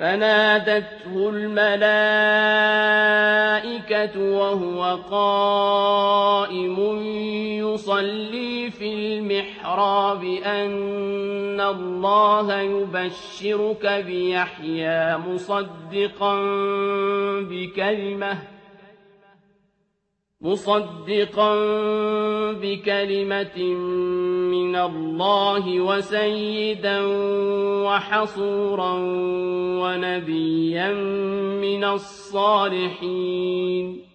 فنادته الملائكة وهو قائم يصلي في المحراب أن الله يبشرك بيحيى مصدقا بكلمة من الله وسيدا وحصورا ونبيا من الصالحين